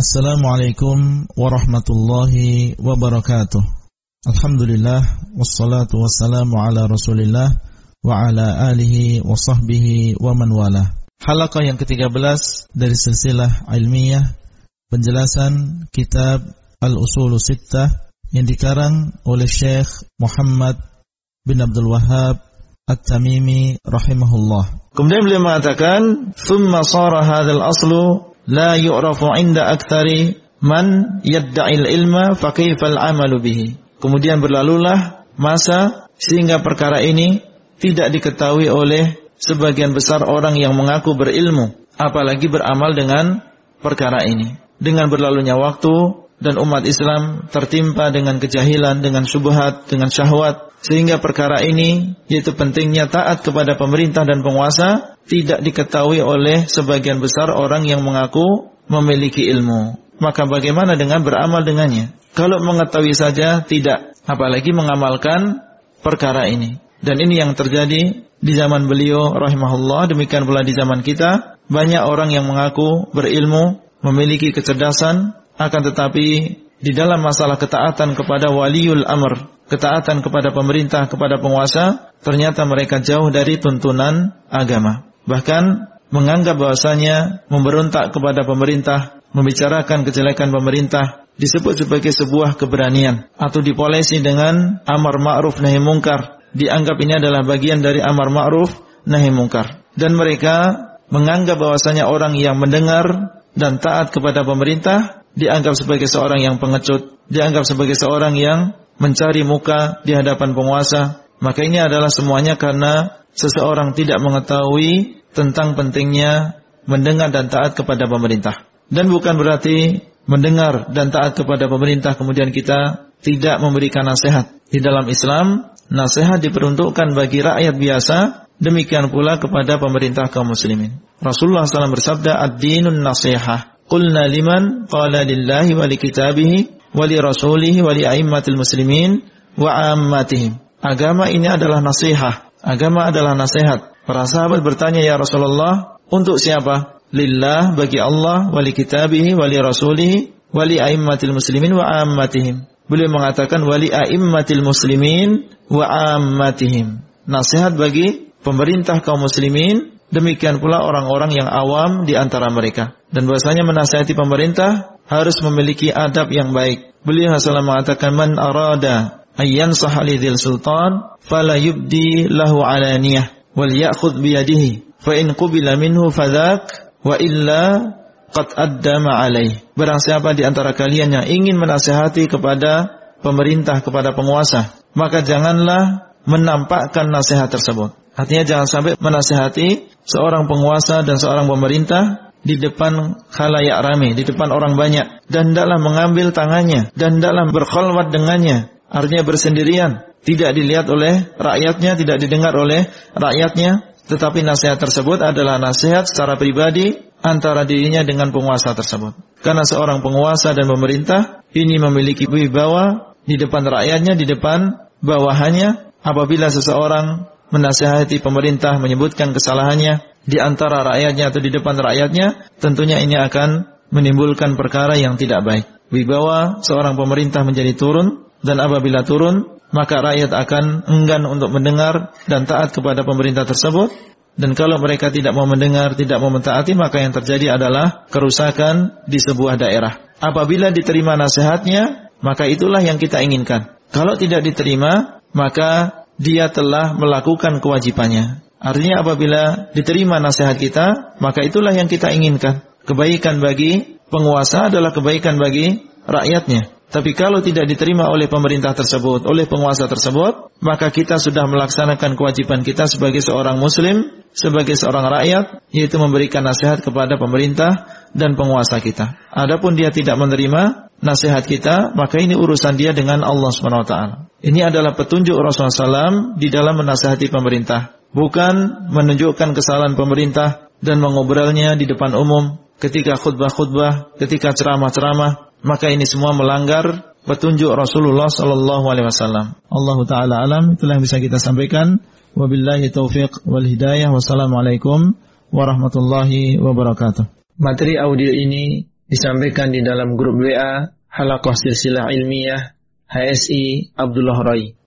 Assalamualaikum warahmatullahi wabarakatuh. Alhamdulillah, wassalatu wassalamu ala rasulillah wa ala alihi wa sahbihi wa man wala. Halaqah yang ke-13 dari silsilah ilmiah penjelasan kitab Al-Usulus Sittah yang dikarang oleh Syekh Muhammad bin Abdul Wahhab At-Tamimi rahimahullah. Kemudian beliau mengatakan, "Tsumma shara hadzal aslu la yu'rafu 'inda aktsari man yadda'il ilma fa kaifal 'amalu bihi." Kemudian berlalulah masa sehingga perkara ini tidak diketahui oleh sebagian besar orang yang mengaku berilmu, apalagi beramal dengan perkara ini. Dengan berlalunya waktu dan umat Islam tertimpa dengan kejahilan, dengan syubhat, dengan syahwat, sehingga perkara ini, yaitu pentingnya taat kepada pemerintah dan penguasa, tidak diketahui oleh sebagian besar orang yang mengaku memiliki ilmu. Maka bagaimana dengan beramal dengannya? Kalau mengetahui saja tidak, apalagi mengamalkan perkara ini. Dan ini yang terjadi di zaman beliau rahimahullah, demikian pula di zaman kita. Banyak orang yang mengaku berilmu, memiliki kecerdasan, akan tetapi di dalam masalah ketaatan kepada waliul amr, ketaatan kepada pemerintah, kepada penguasa, ternyata mereka jauh dari tuntunan agama. Bahkan menganggap bahwasanya memberontak kepada pemerintah, membicarakan kejelekan pemerintah disebut sebagai sebuah keberanian, atau dipolesi dengan amar ma'ruf nahi mungkar. Dianggap ini adalah bagian dari amar ma'ruf nahi mungkar. Dan mereka menganggap bahwasanya orang yang mendengar dan taat kepada pemerintah dianggap sebagai seorang yang pengecut, dianggap sebagai seorang yang mencari muka di hadapan penguasa. Maka ini adalah semuanya karena seseorang tidak mengetahui tentang pentingnya mendengar dan taat kepada pemerintah. Dan bukan berarti mendengar dan taat kepada pemerintah kemudian kita tidak memberikan nasihat. Di dalam Islam, nasihat diperuntukkan bagi rakyat biasa, demikian pula kepada pemerintah kaum muslimin. Rasulullah SAW bersabda, "Ad-dinun nasihah." Qulna liman? Qala lillahi wa li kitabihi wa li rasulihi wa li a'immatil muslimin wa ammatihim. Agama ini adalah nasihat. Agama adalah nasihat. Para sahabat bertanya, "Ya Rasulullah, untuk siapa?" "Lillah," bagi Allah, "wa li kitabihi wa li rasulihi wa li a'immatil muslimin wa ammatihim." Beliau mengatakan wa li a'immatil muslimin wa ammatihim. Nasihat bagi pemerintah kaum muslimin, demikian pula orang-orang yang awam di antara mereka. Dan bahasanya menasihati pemerintah harus memiliki adab yang baik. Beliau SAW mengatakan, "Man arada ayyan sahali dzil sultan fala yubdi lahu alaniyah wal ya'khudh bi yadihi fa in qubila minhu fadhak wa illa qad addama alaih." Barang siapa di antara kalian yang ingin menasihati kepada pemerintah, kepada penguasa, maka janganlah menampakkan nasihat tersebut. Artinya jangan sampai menasihati seorang penguasa dan seorang pemerintah di depan khalayak ramai, di depan orang banyak, dan hendaklah mengambil tangannya, dan hendaklah berkhalwat dengannya, artinya bersendirian, tidak dilihat oleh rakyatnya, tidak didengar oleh rakyatnya, tetapi nasihat tersebut adalah nasihat secara pribadi antara dirinya dengan penguasa tersebut. Karena seorang penguasa dan pemerintah ini memiliki wibawa di depan rakyatnya, di depan bawahannya. Apabila seseorang menasihati pemerintah, menyebutkan kesalahannya di antara rakyatnya atau di depan rakyatnya, tentunya ini akan menimbulkan perkara yang tidak baik. Wibawa seorang pemerintah menjadi turun, dan apabila turun, maka rakyat akan enggan untuk mendengar dan taat kepada pemerintah tersebut. Dan kalau mereka tidak mau mendengar, tidak mau mentaati, maka yang terjadi adalah kerusakan di sebuah daerah. Apabila diterima nasihatnya, maka itulah yang kita inginkan. Kalau tidak diterima, maka dia telah melakukan kewajibannya. Artinya apabila diterima nasihat kita, maka itulah yang kita inginkan. Kebaikan bagi penguasa adalah kebaikan bagi rakyatnya. Tapi kalau tidak diterima oleh pemerintah tersebut, oleh penguasa tersebut, maka kita sudah melaksanakan kewajiban kita sebagai seorang muslim, sebagai seorang rakyat, yaitu memberikan nasihat kepada pemerintah dan penguasa kita. Adapun dia tidak menerima nasihat kita, maka ini urusan dia dengan Allah SWT. Ini adalah petunjuk Rasulullah SAW di dalam menasihati pemerintah. Bukan menunjukkan kesalahan pemerintah dan mengobrolnya di depan umum, ketika khutbah-khutbah, ketika ceramah-ceramah. Maka ini semua melanggar petunjuk Rasulullah SAW. Allah Ta'ala alam, itulah yang bisa kita sampaikan. Wabillahi taufiq wal hidayah. Wassalamualaikum warahmatullahi wabarakatuh. Materi audio ini disampaikan di dalam grup WA Halaqah Silsilah Ilmiah HSI Abdullah Rai.